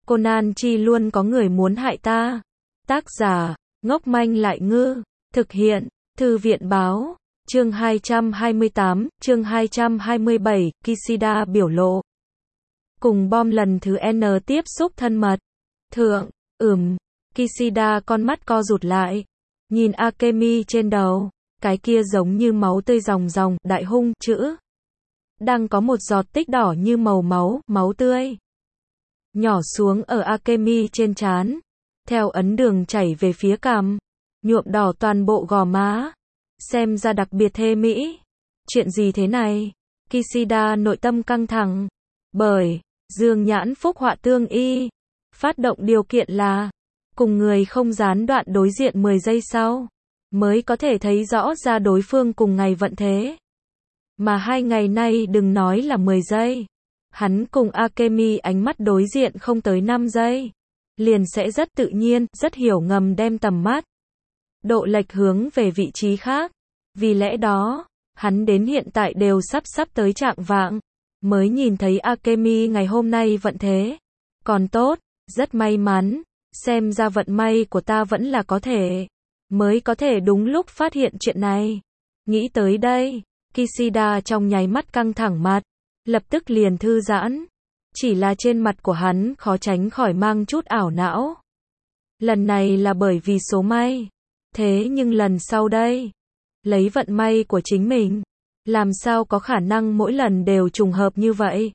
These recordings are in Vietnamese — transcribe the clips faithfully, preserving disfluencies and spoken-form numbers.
Conan chi luôn có người muốn hại ta. Tác giả, ngốc manh lại ngư. Thực hiện, Thư viện báo. Chương hai trăm hai mươi tám, chương hai trăm hai mươi bảy, Kishida biểu lộ. Cùng bom lần thứ N tiếp xúc thân mật. Thượng, ừm, Kishida con mắt co rụt lại. Nhìn Akemi trên đầu. Cái kia giống như máu tươi ròng ròng, đại hung, chữ. Đang có một giọt tích đỏ như màu máu, máu tươi. Nhỏ xuống ở Akemi trên trán. Theo ấn đường chảy về phía cằm. Nhuộm đỏ toàn bộ gò má. Xem ra đặc biệt thê mỹ. Chuyện gì thế này? Kishida nội tâm căng thẳng. Bởi, dương nhãn phúc họa tương y. Phát động điều kiện là, cùng người không gián đoạn đối diện mười giây sau. Mới có thể thấy rõ ra đối phương cùng ngày vận thế. Mà hai ngày nay đừng nói là mười giây. Hắn cùng Akemi ánh mắt đối diện không tới năm giây. Liền sẽ rất tự nhiên, rất hiểu ngầm đem tầm mắt. Độ lệch hướng về vị trí khác. Vì lẽ đó, hắn đến hiện tại đều sắp sắp tới trạng vạng. Mới nhìn thấy Akemi ngày hôm nay vận thế. Còn tốt, rất may mắn. Xem ra vận may của ta vẫn là có thể. Mới có thể đúng lúc phát hiện chuyện này. Nghĩ tới đây, Kishida trong nháy mắt căng thẳng mặt. Lập tức liền thư giãn. Chỉ là trên mặt của hắn khó tránh khỏi mang chút ảo não. Lần này là bởi vì số may. Thế nhưng lần sau đây, lấy vận may của chính mình, làm sao có khả năng mỗi lần đều trùng hợp như vậy.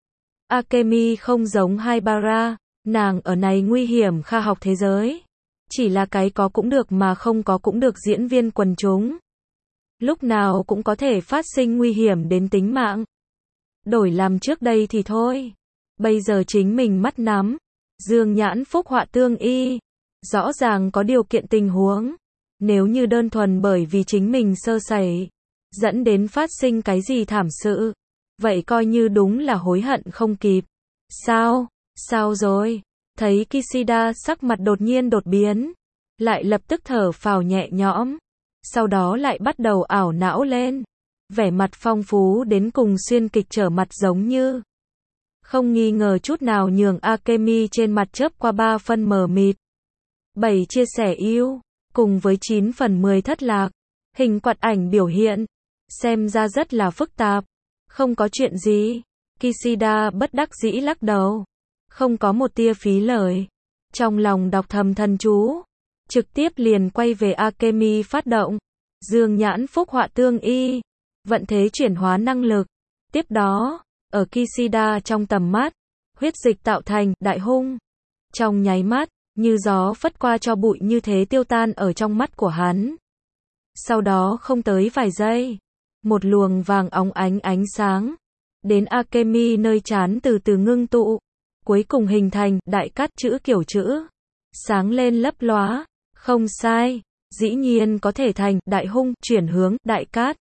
Akemi không giống Haibara, nàng ở này nguy hiểm khoa học thế giới. Chỉ là cái có cũng được mà không có cũng được diễn viên quần chúng. Lúc nào cũng có thể phát sinh nguy hiểm đến tính mạng. Đổi làm trước đây thì thôi. Bây giờ chính mình mắt nắm. Dương nhãn phúc họa tương y. Rõ ràng có điều kiện tình huống. Nếu như đơn thuần bởi vì chính mình sơ sẩy, dẫn đến phát sinh cái gì thảm sự. Vậy coi như đúng là hối hận không kịp. Sao? Sao rồi? Thấy Kishida sắc mặt đột nhiên đột biến. Lại lập tức thở phào nhẹ nhõm. Sau đó lại bắt đầu ảo não lên. Vẻ mặt phong phú đến cùng xuyên kịch trở mặt giống như. Không nghi ngờ chút nào nhường Akemi trên mặt chớp qua ba phân mờ mịt. bảy chia sẻ yêu. Cùng với chín phần mười thất lạc. Hình quạt ảnh biểu hiện. Xem ra rất là phức tạp. Không có chuyện gì. Kishida bất đắc dĩ lắc đầu. Không có một tia phí lời. Trong lòng đọc thầm thần chú. Trực tiếp liền quay về Akemi phát động. Dương nhãn phúc họa tương y. Vận thế chuyển hóa năng lực. Tiếp đó, ở Kishida trong tầm mắt. Huyết dịch tạo thành đại hung. Trong nháy mắt. Như gió phất qua cho bụi như thế tiêu tan ở trong mắt của hắn. Sau đó không tới vài giây. Một luồng vàng óng ánh ánh sáng. Đến Akemi nơi trán từ từ ngưng tụ. Cuối cùng hình thành đại cát chữ kiểu chữ. Sáng lên lấp lóa. Không sai. Dĩ nhiên có thể thành đại hung chuyển hướng đại cát.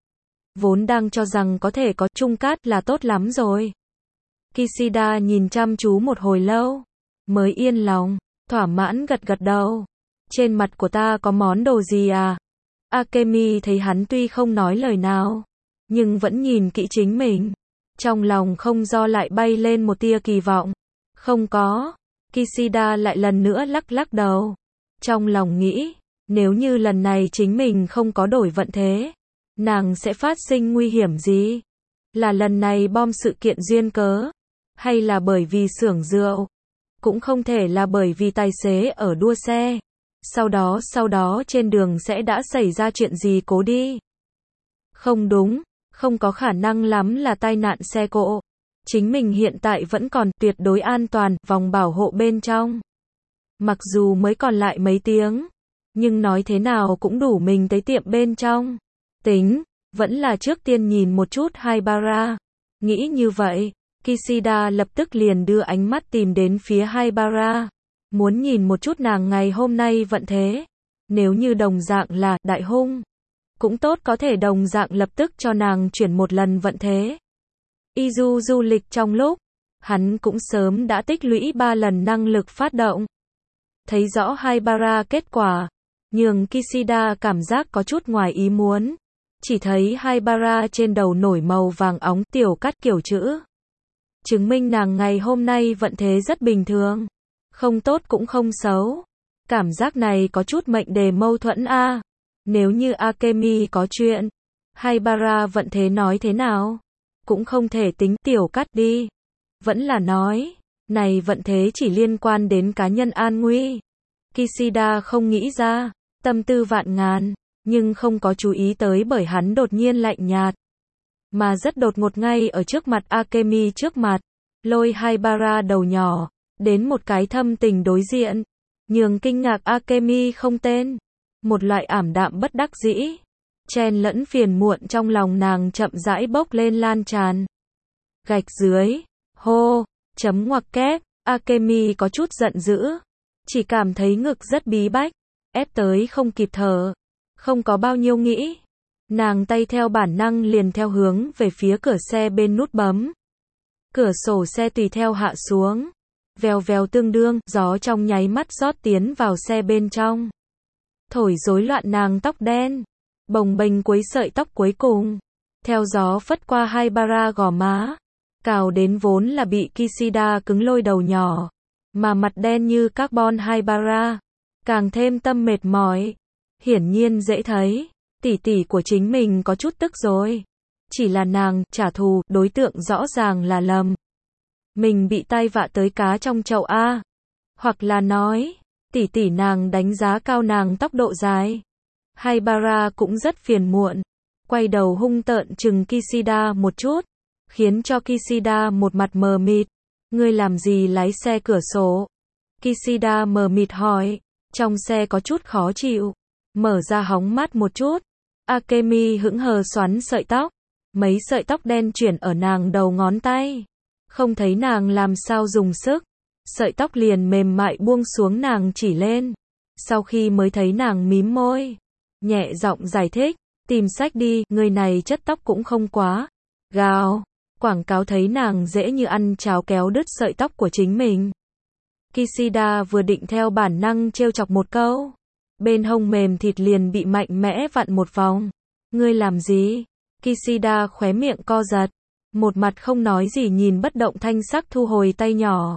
Vốn đang cho rằng có thể có trung cát là tốt lắm rồi. Kishida nhìn chăm chú một hồi lâu. Mới yên lòng. Thỏa mãn gật gật đầu. Trên mặt của ta có món đồ gì à? Akemi thấy hắn tuy không nói lời nào. Nhưng vẫn nhìn kỹ chính mình. Trong lòng không do lại bay lên một tia kỳ vọng. Không có. Kishida lại lần nữa lắc lắc đầu. Trong lòng nghĩ. Nếu như lần này chính mình không có đổi vận thế. Nàng sẽ phát sinh nguy hiểm gì? Là lần này bom sự kiện duyên cớ? Hay là bởi vì xưởng rượu? Cũng không thể là bởi vì tài xế ở đua xe. Sau đó sau đó trên đường sẽ đã xảy ra chuyện gì cố đi. Không đúng, không có khả năng lắm là tai nạn xe cộ. Chính mình hiện tại vẫn còn tuyệt đối an toàn, vòng bảo hộ bên trong. Mặc dù mới còn lại mấy tiếng, nhưng nói thế nào cũng đủ mình tới tiệm bên trong. Tính, vẫn là trước tiên nhìn một chút Haibara. Nghĩ như vậy. Kishida lập tức liền đưa ánh mắt tìm đến phía Haibara. Muốn nhìn một chút nàng ngày hôm nay vận thế. Nếu như đồng dạng là đại hung. Cũng tốt có thể đồng dạng lập tức cho nàng chuyển một lần vận thế. Izu du lịch trong lúc. Hắn cũng sớm đã tích lũy ba lần năng lực phát động. Thấy rõ Haibara kết quả. Nhường Kishida cảm giác có chút ngoài ý muốn. Chỉ thấy Haibara trên đầu nổi màu vàng óng tiểu cát kiểu chữ. chứng minh nàng ngày hôm nay vận thế rất bình thường. Không tốt cũng không xấu. Cảm giác này có chút mệnh đề mâu thuẫn a. Nếu như Akemi có chuyện, Haibara vận thế nói thế nào? Cũng không thể tính tiểu cắt đi. Vẫn là nói, này vận thế chỉ liên quan đến cá nhân an nguy. Kishida không nghĩ ra, tâm tư vạn ngàn, nhưng không có chú ý tới bởi hắn đột nhiên lạnh nhạt. Mà rất đột ngột ngay ở trước mặt Akemi trước mặt, lôi Haibara đầu nhỏ, đến một cái thâm tình đối diện, nhường kinh ngạc Akemi không tên. Một loại ảm đạm bất đắc dĩ, chen lẫn phiền muộn trong lòng nàng chậm rãi bốc lên lan tràn. Gạch dưới, hô, chấm ngoặc kép, Akemi có chút giận dữ, chỉ cảm thấy ngực rất bí bách, ép tới không kịp thở, không có bao nhiêu nghĩ. Nàng tay theo bản năng liền theo hướng về phía cửa xe bên nút bấm. Cửa sổ xe tùy theo hạ xuống, vèo vèo tương đương, gió trong nháy mắt rót tiến vào xe bên trong. Thổi rối loạn nàng tóc đen, bồng bềnh quấy sợi tóc cuối cùng, theo gió phất qua Haibara gò má, cào đến vốn là bị Kishida cứng lôi đầu nhỏ, mà mặt đen như carbon Haibara, càng thêm tâm mệt mỏi. Hiển nhiên dễ thấy, tỷ tỷ của chính mình có chút tức rồi. Chỉ là nàng trả thù, đối tượng rõ ràng là lầm. Mình bị tai vạ tới cá trong chậu a. Hoặc là nói, tỷ tỷ nàng đánh giá cao nàng tốc độ dài. Haibara cũng rất phiền muộn, quay đầu hung tợn chừng Kishida một chút, khiến cho Kishida một mặt mờ mịt. Ngươi làm gì lái xe cửa sổ? Kishida mờ mịt hỏi, trong xe có chút khó chịu, mở ra hóng mát một chút. Akemi hững hờ xoắn sợi tóc, mấy sợi tóc đen chuyển ở nàng đầu ngón tay, không thấy nàng làm sao dùng sức, sợi tóc liền mềm mại buông xuống nàng chỉ lên. Sau khi mới thấy nàng mím môi, nhẹ giọng giải thích, tìm sách đi, người này chất tóc cũng không quá gào. Quảng cáo thấy nàng dễ như ăn cháo kéo đứt sợi tóc của chính mình. Kishida vừa định theo bản năng trêu chọc một câu, bên hông mềm thịt liền bị mạnh mẽ vặn một vòng. Ngươi làm gì? Kishida khóe miệng co giật, một mặt không nói gì nhìn bất động thanh sắc thu hồi tay nhỏ.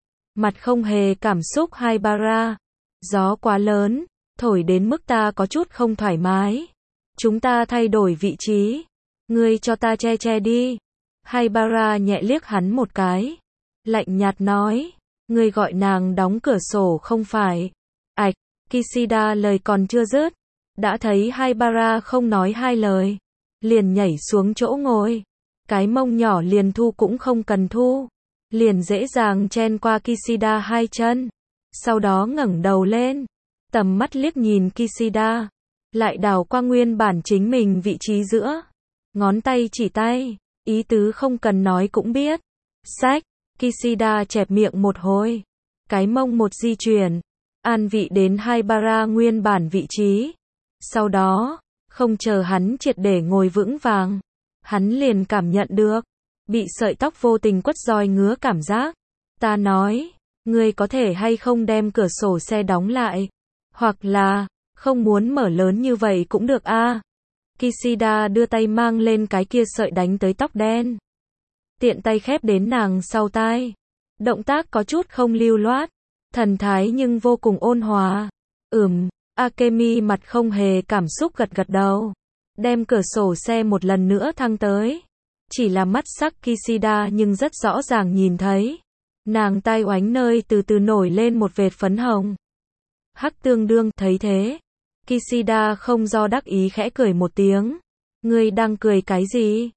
Mặt không hề cảm xúc Haibara, gió quá lớn, thổi đến mức ta có chút không thoải mái. Chúng ta thay đổi vị trí, ngươi cho ta che che đi. Haibara nhẹ liếc hắn một cái, lạnh nhạt nói, ngươi gọi nàng đóng cửa sổ không phải? Ảch, Kishida lời còn chưa dứt, đã thấy Haibara không nói hai lời, liền nhảy xuống chỗ ngồi, cái mông nhỏ liền thu cũng không cần thu, liền dễ dàng chen qua Kishida hai chân, sau đó ngẩng đầu lên, tầm mắt liếc nhìn Kishida, lại đảo qua nguyên bản chính mình vị trí giữa, ngón tay chỉ tay, ý tứ không cần nói cũng biết. Sách, Kishida chẹp miệng một hồi, cái mông một di chuyển, an vị đến Haibara nguyên bản vị trí. Sau đó, không chờ hắn triệt để ngồi vững vàng, hắn liền cảm nhận được, bị sợi tóc vô tình quất roi ngứa cảm giác. Ta nói, ngươi có thể hay không đem cửa sổ xe đóng lại, hoặc là, không muốn mở lớn như vậy cũng được a. Kishida đưa tay mang lên cái kia sợi đánh tới tóc đen, tiện tay khép đến nàng sau tai, động tác có chút không lưu loát, thần thái nhưng vô cùng ôn hòa. Ừm, Akemi mặt không hề cảm xúc gật gật đầu, đem cửa sổ xe một lần nữa thăng tới. Chỉ là mắt sắc Kishida nhưng rất rõ ràng nhìn thấy, nàng tai oánh nơi từ từ nổi lên một vệt phấn hồng. Hắc tương đương, thấy thế, Kishida không do đắc ý khẽ cười một tiếng. Ngươi đang cười cái gì?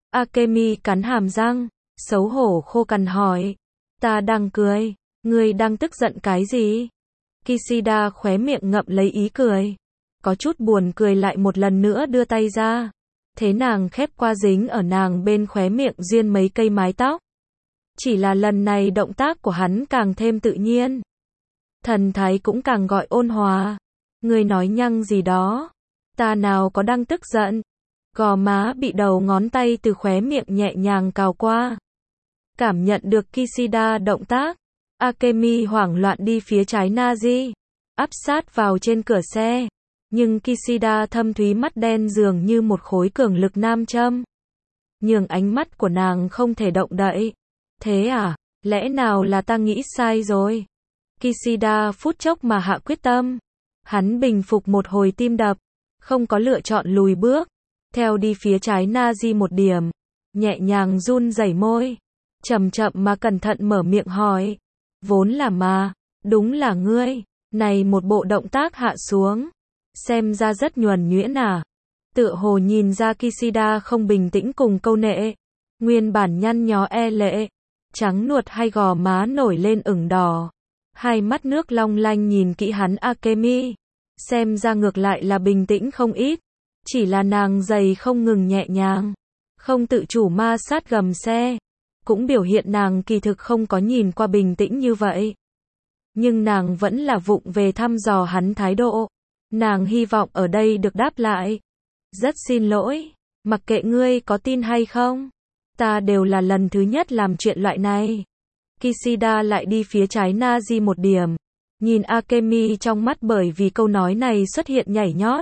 Akemi cắn hàm răng, xấu hổ khô cằn hỏi. Ta đang cười, ngươi đang tức giận cái gì? Kishida khóe miệng ngậm lấy ý cười, có chút buồn cười lại một lần nữa đưa tay ra, thế nàng khép qua dính ở nàng bên khóe miệng duyên mấy cây mái tóc. Chỉ là lần này động tác của hắn càng thêm tự nhiên, thần thái cũng càng gọi ôn hòa. Ngươi nói nhăng gì đó? Ta nào có đang tức giận? Gò má bị đầu ngón tay từ khóe miệng nhẹ nhàng cào qua. Cảm nhận được Kishida động tác, Akemi hoảng loạn đi phía trái Nazi, áp sát vào trên cửa xe. Nhưng Kishida thâm thúy mắt đen dường như một khối cường lực nam châm, nhường ánh mắt của nàng không thể động đậy. Thế à, lẽ nào là ta nghĩ sai rồi? Kishida phút chốc mà hạ quyết tâm. Hắn bình phục một hồi tim đập, không có lựa chọn lùi bước, theo đi phía trái Nazi một điểm, nhẹ nhàng run rẩy môi, chậm chậm mà cẩn thận mở miệng hỏi, vốn là mà, đúng là ngươi, này một bộ động tác hạ xuống, xem ra rất nhuần nhuyễn à. Tựa hồ nhìn ra Kishida không bình tĩnh cùng câu nệ, nguyên bản nhăn nhó e lệ, trắng nuột hai gò má nổi lên ửng đỏ, hai mắt nước long lanh nhìn kỹ hắn Akemi, xem ra ngược lại là bình tĩnh không ít, chỉ là nàng giày không ngừng nhẹ nhàng, không tự chủ ma sát gầm xe, cũng biểu hiện nàng kỳ thực không có nhìn qua bình tĩnh như vậy. Nhưng nàng vẫn là vụng về thăm dò hắn thái độ, nàng hy vọng ở đây được đáp lại. Rất xin lỗi, mặc kệ ngươi có tin hay không, ta đều là lần thứ nhất làm chuyện loại này. Kishida lại đi phía trái Nazi một điểm, nhìn Akemi trong mắt bởi vì câu nói này xuất hiện nhảy nhót.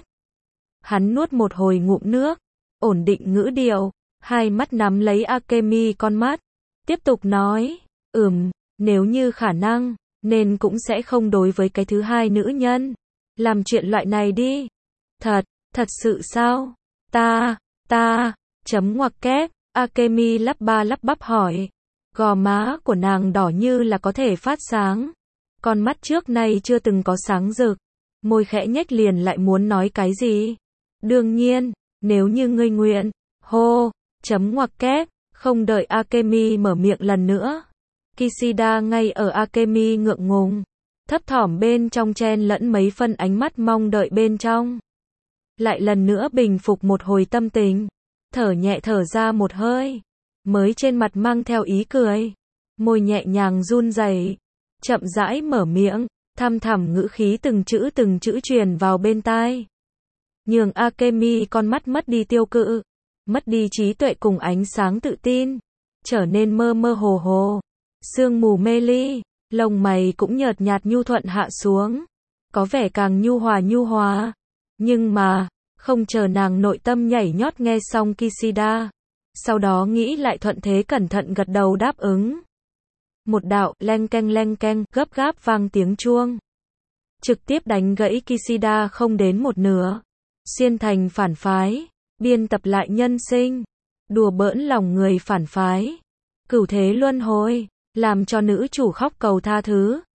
Hắn nuốt một hồi ngụm nước, ổn định ngữ điệu, hai mắt nắm lấy Akemi con mắt, tiếp tục nói, ừm, nếu như khả năng, nên cũng sẽ không đối với cái thứ hai nữ nhân, làm chuyện loại này đi. Thật, thật sự sao? Ta, ta, chấm ngoặc kép, Akemi lắp ba lắp bắp hỏi. Gò má của nàng đỏ như là có thể phát sáng. Con mắt trước nay chưa từng có sáng rực. Môi khẽ nhếch liền lại muốn nói cái gì? Đương nhiên, nếu như ngươi nguyện. Hô, chấm ngoặc kép, không đợi Akemi mở miệng lần nữa. Kishida ngay ở Akemi ngượng ngùng, thấp thỏm bên trong chen lẫn mấy phân ánh mắt mong đợi bên trong. Lại lần nữa bình phục một hồi tâm tình, thở nhẹ thở ra một hơi, mới trên mặt mang theo ý cười, môi nhẹ nhàng run rẩy, chậm rãi mở miệng, thăm thẳm ngữ khí từng chữ từng chữ truyền vào bên tai. Nhường Akemi con mắt mất đi tiêu cự, mất đi trí tuệ cùng ánh sáng tự tin, trở nên mơ mơ hồ hồ, sương mù mê ly, lông mày cũng nhợt nhạt nhu thuận hạ xuống, có vẻ càng nhu hòa nhu hòa. Nhưng mà, không chờ nàng nội tâm nhảy nhót nghe xong Kishida, sau đó nghĩ lại thuận thế cẩn thận gật đầu đáp ứng. Một đạo leng keng leng keng gấp gáp vang tiếng chuông, trực tiếp đánh gãy Kishida không đến một nửa. Xuyên thành phản phái, biên tập lại nhân sinh, đùa bỡn lòng người phản phái, cửu thế luân hồi, làm cho nữ chủ khóc cầu tha thứ.